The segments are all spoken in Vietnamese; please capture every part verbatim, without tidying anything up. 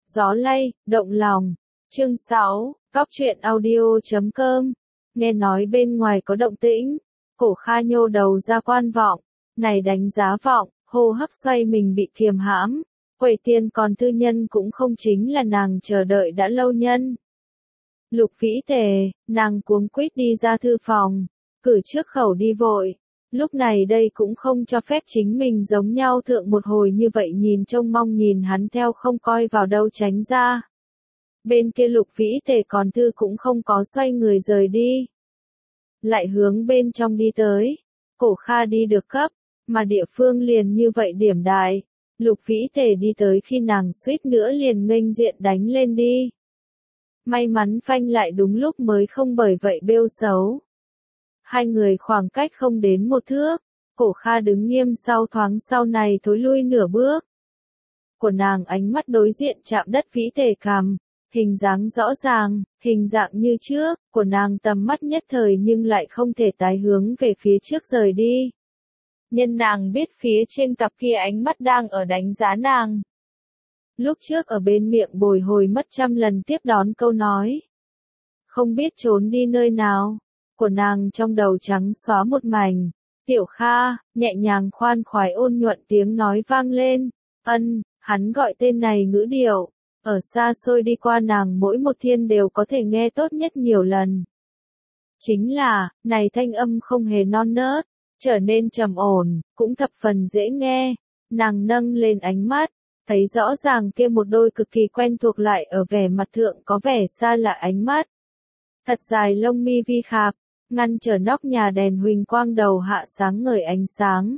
Gió lay, động lòng. Chương sáu, Góc truyện audio chấm com. Nghe nói bên ngoài có động tĩnh, Cổ Kha nhô đầu ra quan vọng, này đánh giá vọng, hô hấp xoay mình bị kiềm hãm, quầy tiền còn tư nhân cũng không chính là nàng chờ đợi đã lâu nhân. Lục Vĩ Tề, nàng cuống quýt đi ra thư phòng, cử trước khẩu đi vội. Lúc này đây cũng không cho phép chính mình giống nhau thượng một hồi như vậy nhìn trông mong nhìn hắn theo không coi vào đâu tránh ra. Bên kia Lục Vĩ Tề còn thư cũng không có xoay người rời đi. Lại hướng bên trong đi tới. Cổ Kha đi được cấp, mà địa phương liền như vậy điểm đại. Lục Vĩ Tề đi tới khi nàng suýt nữa liền nghênh diện đánh lên đi. May mắn phanh lại đúng lúc mới không bởi vậy bêu xấu. Hai người khoảng cách không đến một thước, Cổ Kha đứng nghiêm sau thoáng sau này thối lui nửa bước. Của nàng ánh mắt đối diện chạm đất Vĩ Tề cằm, hình dáng rõ ràng, hình dạng như trước, của nàng tầm mắt nhất thời nhưng lại không thể tái hướng về phía trước rời đi. Nhân nàng biết phía trên cặp kia ánh mắt đang ở đánh giá nàng. Lúc trước ở bên miệng bồi hồi mất trăm lần tiếp đón câu nói. Không biết trốn đi nơi nào. Của nàng trong đầu trắng xóa một mảnh. Tiểu Kha, nhẹ nhàng khoan khoái ôn nhuận tiếng nói vang lên. Ân, hắn gọi tên này ngữ điệu. Ở xa xôi đi qua nàng mỗi một thiên đều có thể nghe tốt nhất nhiều lần. Chính là, này thanh âm không hề non nớt, trở nên trầm ổn, cũng thập phần dễ nghe. Nàng nâng lên ánh mắt, thấy rõ ràng kia một đôi cực kỳ quen thuộc lại ở vẻ mặt thượng có vẻ xa lạ ánh mắt. Thật dài lông mi vi khạp, ngăn trở nóc nhà đèn huỳnh quang đầu hạ sáng ngời ánh sáng.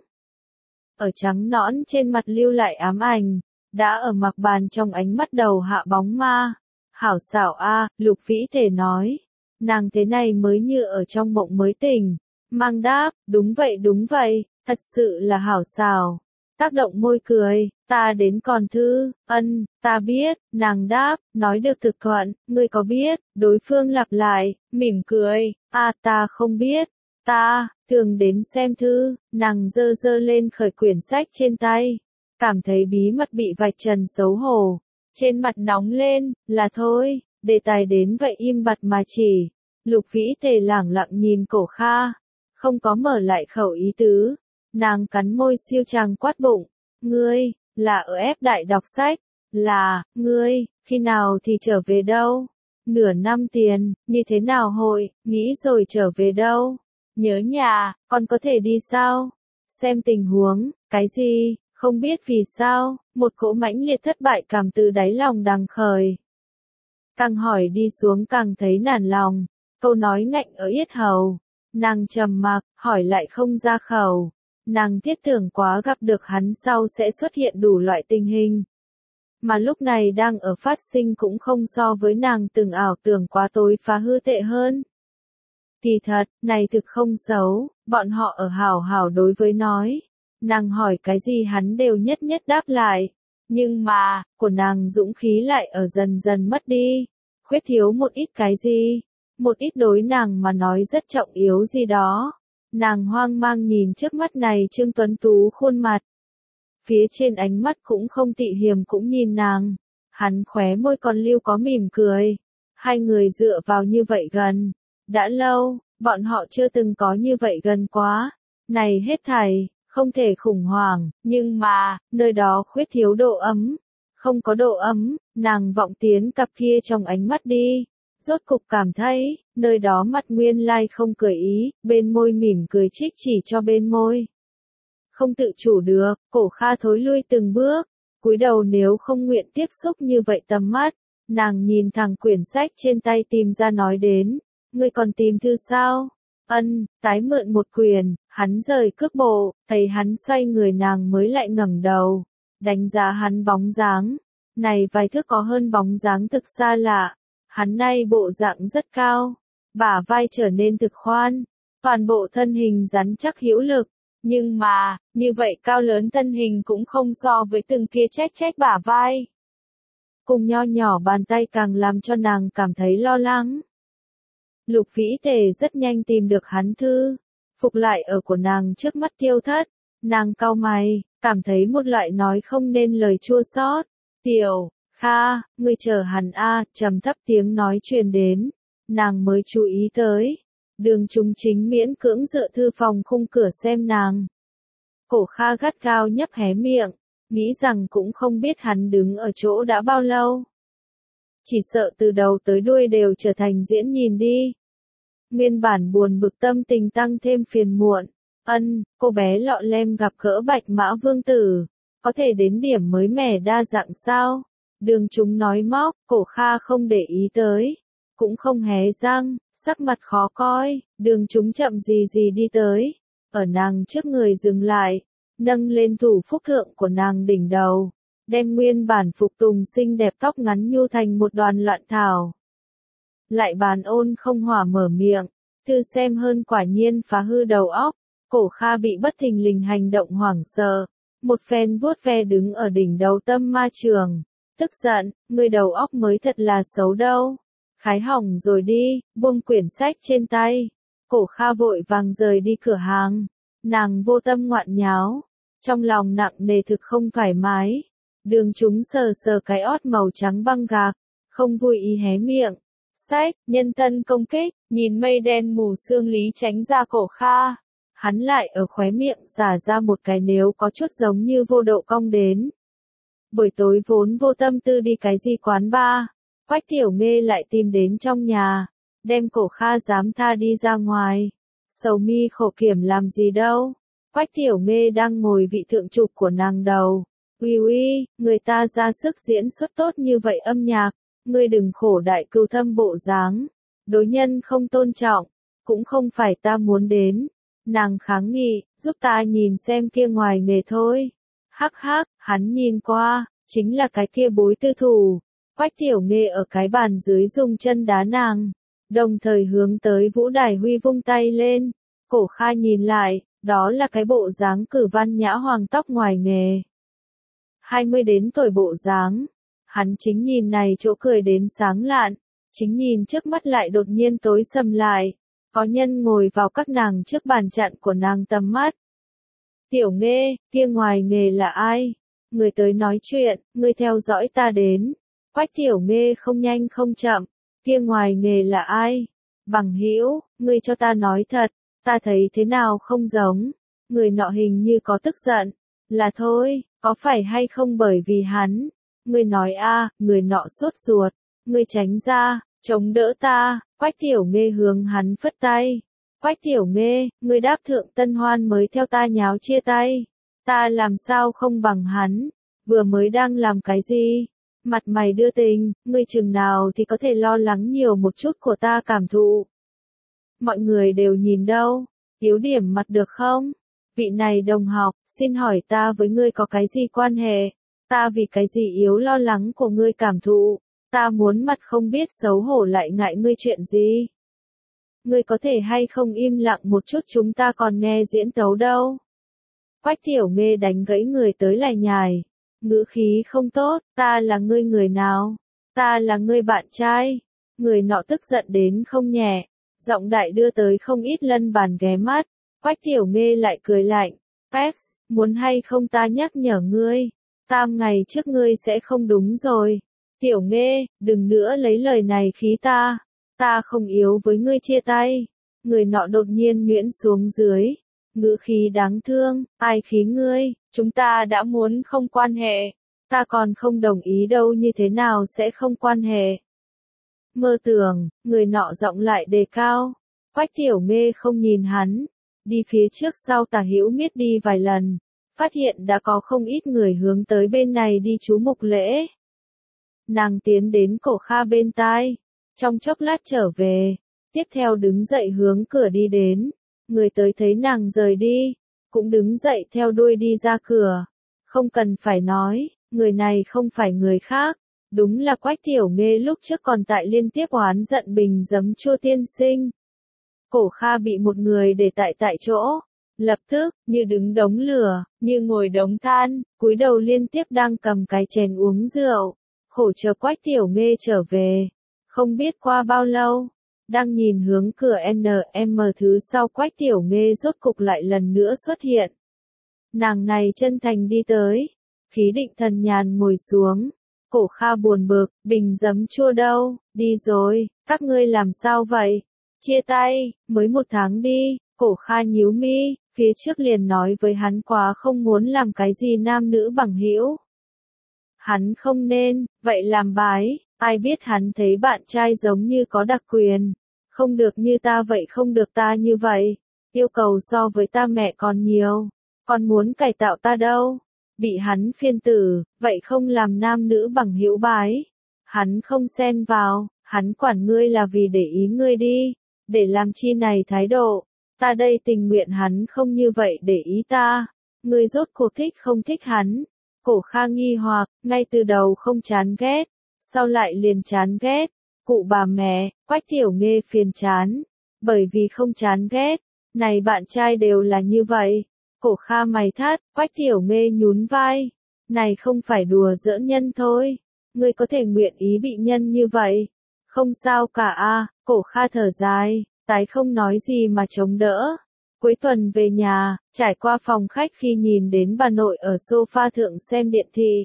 Ở trắng nõn trên mặt lưu lại ám ảnh, đã ở mặc bàn trong ánh mắt đầu hạ bóng ma. Hảo xảo a, Lục Vĩ Tề nói. Nàng thế này mới như ở trong mộng mới tỉnh. Mang đáp, đúng vậy đúng vậy, thật sự là hảo xảo. Tác động môi cười, ta đến còn thư, ân, ta biết, nàng đáp, nói được thực thuận, ngươi có biết, đối phương lặp lại, mỉm cười, a ta không biết, ta, thường đến xem thư, nàng dơ dơ lên khởi quyển sách trên tay, cảm thấy bí mật bị vạch trần xấu hổ, trên mặt nóng lên, là thôi, đề tài đến vậy im bặt mà chỉ, Lục Vĩ Tề lẳng lặng nhìn Cổ Kha, không có mở lại khẩu ý tứ. Nàng cắn môi siêu tràng quát bụng, ngươi, là ở ép đại đọc sách, là, ngươi, khi nào thì trở về đâu? Nửa năm tiền, như thế nào hội, nghĩ rồi trở về đâu? Nhớ nhà, con có thể đi sao? Xem tình huống, cái gì, không biết vì sao, một cỗ mãnh liệt thất bại cảm từ đáy lòng đằng khởi. Càng hỏi đi xuống càng thấy nản lòng, câu nói ngạnh ở yết hầu, nàng trầm mặc, hỏi lại không ra khẩu. Nàng thiết tưởng quá gặp được hắn sau sẽ xuất hiện đủ loại tình hình. Mà lúc này đang ở phát sinh cũng không so với nàng từng ảo tưởng quá tối phá hư tệ hơn. Kỳ thật, này thực không xấu, bọn họ ở hảo hảo đối với nói. Nàng hỏi cái gì hắn đều nhất nhất đáp lại. Nhưng mà, của nàng dũng khí lại ở dần dần mất đi. Khuyết thiếu một ít cái gì. Một ít đối nàng mà nói rất trọng yếu gì đó. Nàng hoang mang nhìn trước mắt này Trương Tuấn Tú khuôn mặt. Phía trên ánh mắt cũng không tị hiềm cũng nhìn nàng. Hắn khóe môi còn lưu có mỉm cười. Hai người dựa vào như vậy gần. Đã lâu, bọn họ chưa từng có như vậy gần quá. Này hết thảy, không thể khủng hoảng, nhưng mà, nơi đó khuyết thiếu độ ấm. Không có độ ấm, nàng vọng tiến cặp kia trong ánh mắt đi. Rốt cục cảm thấy, nơi đó mặt nguyên lai không cười ý, bên môi mỉm cười trích chỉ cho bên môi. Không tự chủ được, Cổ Kha thối lui từng bước, cúi đầu nếu không nguyện tiếp xúc như vậy tầm mắt, nàng nhìn thẳng quyển sách trên tay tìm ra nói đến, ngươi còn tìm thư sao? Ân, tái mượn một quyển, hắn rời cước bộ, thấy hắn xoay người nàng mới lại ngẩng đầu, đánh giá hắn bóng dáng, này vài thước có hơn bóng dáng thực xa lạ. Hắn nay bộ dạng rất cao, bả vai trở nên thực khoan, toàn bộ thân hình rắn chắc hữu lực, nhưng mà, như vậy cao lớn thân hình cũng không so với từng kia chét chét bả vai. Cùng nho nhỏ bàn tay càng làm cho nàng cảm thấy lo lắng. Lục Vĩ Tề rất nhanh tìm được hắn thư, phục lại ở của nàng trước mắt tiêu thất, nàng cau mày, cảm thấy một loại nói không nên lời chua xót. Tiểu Kha, ngươi chờ hắn a, trầm thấp tiếng nói truyền đến, nàng mới chú ý tới. Đường Chúng chính miễn cưỡng dựa thư phòng khung cửa xem nàng. Cổ Kha gắt gao nhấp hé miệng, nghĩ rằng cũng không biết hắn đứng ở chỗ đã bao lâu. Chỉ sợ từ đầu tới đuôi đều trở thành diễn nhìn đi. Nguyên bản buồn bực tâm tình tăng thêm phiền muộn. Ân, cô bé lọ lem gặp gỡ Bạch Mã Vương Tử. Có thể đến điểm mới mẻ đa dạng sao? Đường Chúng nói móc, Cổ Kha không để ý tới. Cũng không hé răng, sắc mặt khó coi. Đường Chúng chậm gì gì đi tới. Ở nàng trước người dừng lại. Nâng lên thủ phúc thượng của nàng đỉnh đầu. Đem nguyên bản phục tùng xinh đẹp tóc ngắn nhu thành một đoàn loạn thảo. Lại bàn ôn không hỏa mở miệng. Thư xem hơn quả nhiên phá hư đầu óc. Cổ Kha bị bất thình lình hành động hoảng sợ. Một phen vuốt ve đứng ở đỉnh đầu tâm ma trường. Tức giận, người đầu óc mới thật là xấu đâu. Khái hỏng rồi đi, buông quyển sách trên tay. Cổ Kha vội vàng rời đi cửa hàng. Nàng vô tâm ngoạn nháo. Trong lòng nặng nề thực không thoải mái. Đường Chúng sờ sờ cái ót màu trắng băng gạc. Không vui ý hé miệng. Sách, nhân thân công kích, nhìn mây đen mù sương Lý tránh ra Cổ Kha. Hắn lại ở khóe miệng xả ra một cái nếu có chút giống như vô độ cong đến. Buổi tối vốn vô tâm tư đi cái gì quán bar, Quách Tiểu Nghê lại tìm đến trong nhà, đem Cổ Kha dám tha đi ra ngoài. Sầu mi khổ kiểm làm gì đâu. Quách Tiểu Nghê đang ngồi vị thượng trục của nàng đầu. Uy uy, người ta ra sức diễn xuất tốt như vậy âm nhạc, ngươi đừng khổ đại cừu thâm bộ dáng. Đối nhân không tôn trọng, cũng không phải ta muốn đến. Nàng kháng nghị, giúp ta nhìn xem kia ngoài nghề thôi. Hắc hắc, hắn nhìn qua, chính là cái kia bối tư thủ. Quách Tiểu Nghê ở cái bàn dưới dùng chân đá nàng, đồng thời hướng tới Vũ Đài Huy vung tay lên. Cổ Kha nhìn lại, đó là cái bộ dáng cử văn nhã hoàng tóc ngoài nghề. hai mươi đến tuổi bộ dáng, hắn chính nhìn này chỗ cười đến sáng lạn, chính nhìn trước mắt lại đột nhiên tối sầm lại. Có nhân ngồi vào các nàng trước bàn chặn của nàng tầm mắt. Tiểu Nghê, kia ngoài nghề là ai? Người tới nói chuyện, người theo dõi ta đến. Quách Tiểu Nghê không nhanh không chậm. Kia ngoài nghề là ai? Bằng hữu, ngươi cho ta nói thật, ta thấy thế nào không giống. Người nọ hình như có tức giận. Là thôi, có phải hay không bởi vì hắn? Ngươi nói a, người nọ sốt ruột. Ngươi tránh ra, chống đỡ ta. Quách Tiểu Nghê hướng hắn phất tay. Quách Tiểu Nghê, ngươi đáp thượng tân hoan mới theo ta nháo chia tay. Ta làm sao không bằng hắn, vừa mới đang làm cái gì? Mặt mày đưa tình, ngươi chừng nào thì có thể lo lắng nhiều một chút của ta cảm thụ. Mọi người đều nhìn đâu, yếu điểm mặt được không? Vị này đồng học, xin hỏi ta với ngươi có cái gì quan hệ? Ta vì cái gì yếu lo lắng của ngươi cảm thụ? Ta muốn mặt không biết xấu hổ lại ngại ngươi chuyện gì? Ngươi có thể hay không im lặng một chút, chúng ta còn nghe diễn tấu đâu. Quách Tiểu Nghê đánh gãy người tới lại nhài. Ngữ khí không tốt, ta là ngươi người nào? Ta là ngươi bạn trai. Người nọ tức giận đến không nhẹ. Giọng đại đưa tới không ít lân bàn ghé mắt. Quách Tiểu Nghê lại cười lạnh. Pex, muốn hay không ta nhắc nhở ngươi. Tam ngày trước ngươi sẽ không đúng rồi. Tiểu Nghê, đừng nữa lấy lời này khí ta. Ta không yếu với ngươi chia tay. Người nọ đột nhiên nhuyễn xuống dưới. Ngữ khí đáng thương, ai khí ngươi, chúng ta đã muốn không quan hệ. Ta còn không đồng ý đâu, như thế nào sẽ không quan hệ. Mơ tưởng, người nọ giọng lại đề cao. Quách Tiểu Nghê không nhìn hắn. Đi phía trước sau tả hữu miết đi vài lần. Phát hiện đã có không ít người hướng tới bên này đi chú mục lễ. Nàng tiến đến Cổ Kha bên tai. Trong chốc lát trở về. Tiếp theo đứng dậy hướng cửa đi đến. Người tới thấy nàng rời đi. Cũng đứng dậy theo đuôi đi ra cửa. Không cần phải nói. Người này không phải người khác. Đúng là Quách Tiểu Nghê lúc trước còn tại liên tiếp oán giận bình giấm chua tiên sinh. Cổ Kha bị một người để tại tại chỗ. Lập tức, như đứng đống lửa, như ngồi đống than, cúi đầu liên tiếp đang cầm cái chén uống rượu. Khổ chờ Quách Tiểu Nghê trở về. Không biết qua bao lâu, đang nhìn hướng cửa en em thứ sau, Quách Tiểu Nghê rốt cục lại lần nữa xuất hiện. Nàng này chân thành đi tới, khí định thần nhàn ngồi xuống. Cổ Kha buồn bực, bình giấm chua đâu, đi rồi, các ngươi làm sao vậy? Chia tay, mới một tháng đi, Cổ Kha nhíu mi, phía trước liền nói với hắn quá không muốn làm cái gì nam nữ bằng hữu. Hắn không nên, vậy làm bái, ai biết hắn thấy bạn trai giống như có đặc quyền. Không được như ta vậy không được ta như vậy, yêu cầu so với ta mẹ còn nhiều, còn muốn cải tạo ta đâu. Bị hắn phiên tử, vậy không làm nam nữ bằng hữu bái. Hắn không xen vào, hắn quản ngươi là vì để ý ngươi đi, để làm chi này thái độ. Ta đây tình nguyện hắn không như vậy để ý ta. Ngươi rốt cuộc thích không thích hắn. Cổ Kha nghi hoặc, ngay từ đầu không chán ghét, sau lại liền chán ghét. Cụ bà mẹ, Quách Tiểu Nghê phiền chán, bởi vì không chán ghét, này bạn trai đều là như vậy. Cổ Kha mày thắt, Quách Tiểu Nghê nhún vai, này không phải đùa giỡn nhân thôi, ngươi có thể nguyện ý bị nhân như vậy, không sao cả a. À. Cổ Kha thở dài, tái không nói gì mà chống đỡ. Cuối tuần về nhà, trải qua phòng khách khi nhìn đến bà nội ở sofa thượng xem điện thị.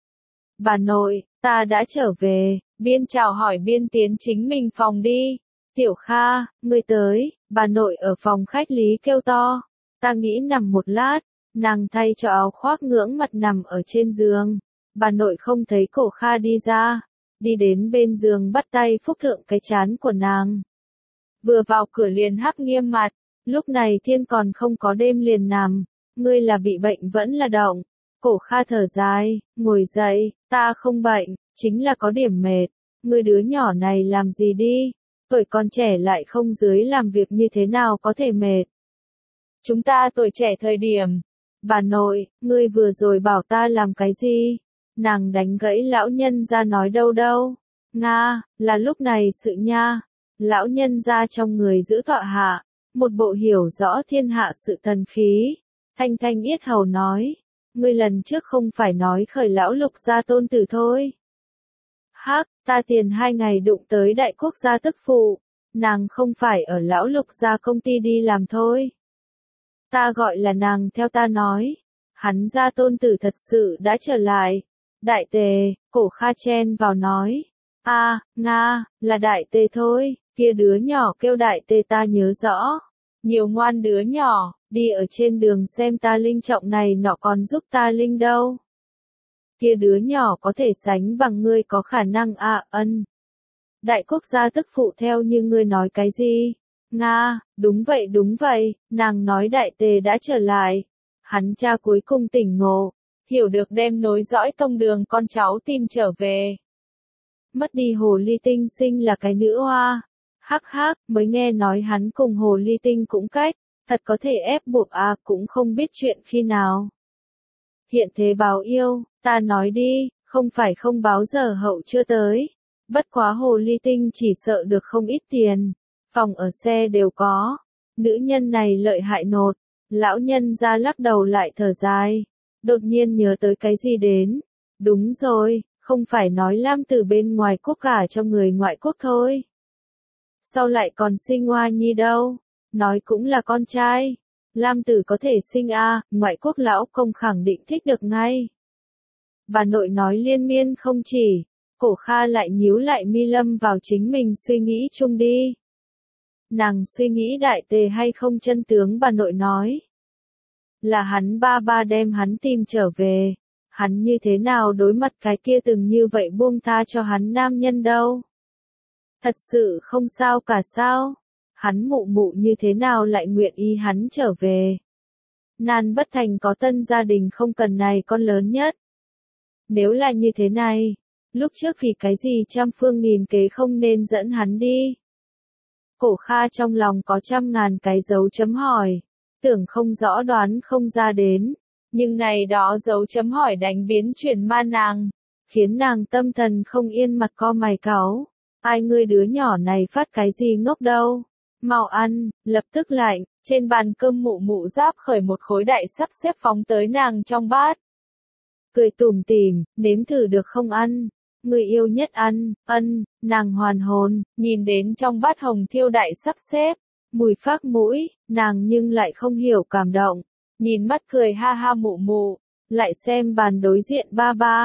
Bà nội, ta đã trở về. Biên chào hỏi biên tiến chính mình phòng đi. Tiểu Kha, ngươi tới, bà nội ở phòng khách lý kêu to. Ta nghĩ nằm một lát, nàng thay cho áo khoác ngưỡng mặt nằm ở trên giường. Bà nội không thấy Cổ Kha đi ra, đi đến bên giường bắt tay phúc thượng cái chán của nàng. Vừa vào cửa liền hắc nghiêm mặt, lúc này thiên còn không có đêm liền nằm, ngươi là bị bệnh vẫn là động. Cổ Kha thở dài, ngồi dậy, ta không bệnh, chính là có điểm mệt, ngươi đứa nhỏ này làm gì đi, tuổi còn trẻ lại không dưới làm việc như thế nào có thể mệt. Chúng ta tuổi trẻ thời điểm, bà nội, ngươi vừa rồi bảo ta làm cái gì, nàng đánh gãy lão nhân ra nói đâu đâu, Nga, là lúc này sự nha, lão nhân ra trong người giữ tọa hạ, một bộ hiểu rõ thiên hạ sự thần khí, thanh thanh yết hầu nói. Ngươi lần trước không phải nói khởi lão Lục gia tôn tử thôi. Hắc, ta tiền hai ngày đụng tới đại quốc gia tức phụ, nàng không phải ở lão Lục gia công ty đi làm thôi. Ta gọi là nàng theo ta nói, hắn gia tôn tử thật sự đã trở lại. Đại tề, Cổ Kha chen vào nói, a, Nga, là đại tề thôi, kia đứa nhỏ kêu đại tề ta nhớ rõ. Nhiều ngoan đứa nhỏ, đi ở trên đường xem ta linh trọng này nọ còn giúp ta linh đâu. Kia đứa nhỏ có thể sánh bằng ngươi có khả năng à ân. Đại quốc gia tức phụ theo như ngươi nói cái gì? Nga, đúng vậy đúng vậy, nàng nói đại tề đã trở lại. Hắn cha cuối cùng tỉnh ngộ, hiểu được đem nối dõi tông đường con cháu tìm trở về. Mất đi hồ ly tinh sinh là cái nữ hoa. Hắc hắc, mới nghe nói hắn cùng hồ ly tinh cũng cách, thật có thể ép buộc à cũng không biết chuyện khi nào. Hiện thế báo yêu, ta nói đi, không phải không báo giờ hậu chưa tới. Bất quá hồ ly tinh chỉ sợ được không ít tiền, phòng ở xe đều có. Nữ nhân này lợi hại nột, lão nhân ra lắc đầu lại thở dài, đột nhiên nhớ tới cái gì đến. Đúng rồi, không phải nói Lam Tử bên ngoài quốc cả cho người ngoại quốc thôi. Sau lại còn sinh Hoa Nhi đâu, nói cũng là con trai. Lam Tử có thể sinh a, à, ngoại quốc lão công khẳng định thích được ngay. Bà nội nói liên miên không chỉ, Cổ Kha lại nhíu lại mi lâm vào chính mình suy nghĩ chung đi. Nàng suy nghĩ đại tề hay không chân tướng bà nội nói. Là hắn ba ba đem hắn tìm trở về, hắn như thế nào đối mặt cái kia từng như vậy buông tha cho hắn nam nhân đâu. Thật sự không sao cả sao, hắn mụ mụ như thế nào lại nguyện ý hắn trở về. Nan bất thành có tân gia đình không cần này con lớn nhất. Nếu là như thế này, lúc trước vì cái gì trăm phương nghìn kế không nên dẫn hắn đi. Cổ Kha trong lòng có trăm ngàn cái dấu chấm hỏi, tưởng không rõ đoán không ra đến, nhưng này đó dấu chấm hỏi đánh biến chuyển ma nàng, khiến nàng tâm thần không yên mặt co mày cáu. Ai ngươi đứa nhỏ này phát cái gì ngốc đâu, mau ăn, lập tức lạnh, trên bàn cơm mụ mụ giáp khởi một khối đại sắp xếp phóng tới nàng trong bát. Cười tủm tỉm, nếm thử được không ăn, người yêu nhất ăn, ân, nàng hoàn hồn, nhìn đến trong bát hồng thiêu đại sắp xếp, mùi phác mũi, nàng nhưng lại không hiểu cảm động, nhìn mắt cười ha ha mụ mụ, lại xem bàn đối diện ba ba,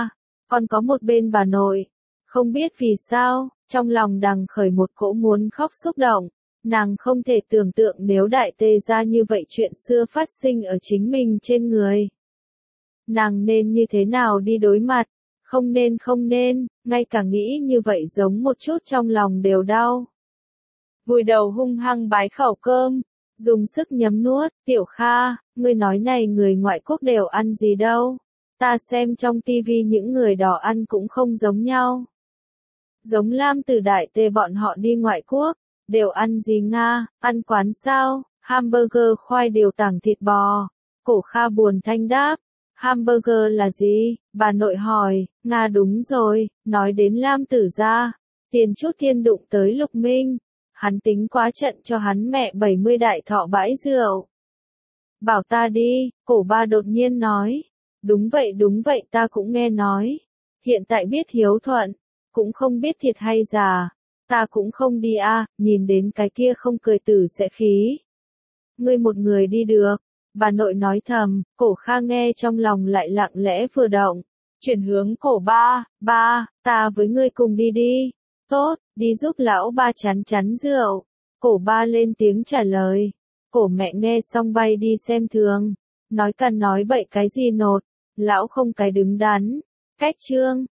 còn có một bên bà nội. Không biết vì sao, trong lòng đằng khởi một cỗ muốn khóc xúc động. Nàng không thể tưởng tượng nếu đại tề ra như vậy chuyện xưa phát sinh ở chính mình trên người. Nàng nên như thế nào đi đối mặt? Không nên không nên, ngay cả nghĩ như vậy giống một chút trong lòng đều đau. Vùi đầu hung hăng bái khẩu cơm, dùng sức nhấm nuốt, Tiểu Kha, ngươi nói này người ngoại quốc đều ăn gì đâu. Ta xem trong tivi những người đó ăn cũng không giống nhau. Giống Lam Tử Đại Tề bọn họ đi ngoại quốc, đều ăn gì Nga, ăn quán sao, hamburger khoai điều tảng thịt bò. Cổ Kha buồn thanh đáp, hamburger là gì? Bà nội hỏi, Nga đúng rồi, nói đến Lam Tử gia, tiền chút thiên đụng tới Lục Minh. Hắn tính quá trận cho hắn mẹ bảy mươi đại thọ bãi rượu. Bảo ta đi, cổ ba đột nhiên nói. Đúng vậy đúng vậy ta cũng nghe nói. Hiện tại biết hiếu thuận, cũng không biết thiệt hay giả. Ta cũng không đi a, à, nhìn đến cái kia không cười tử sẽ khí. Ngươi một người đi được. Bà nội nói thầm, cổ Kha nghe trong lòng lại lặng lẽ vừa động. Chuyển hướng cổ ba, ba, ta với ngươi cùng đi đi. Tốt, đi giúp lão ba chắn chắn rượu. Cổ ba lên tiếng trả lời. Cổ mẹ nghe xong bay đi xem thường. Nói cằn nói bậy cái gì nột. Lão không cái đứng đắn. Cách chương.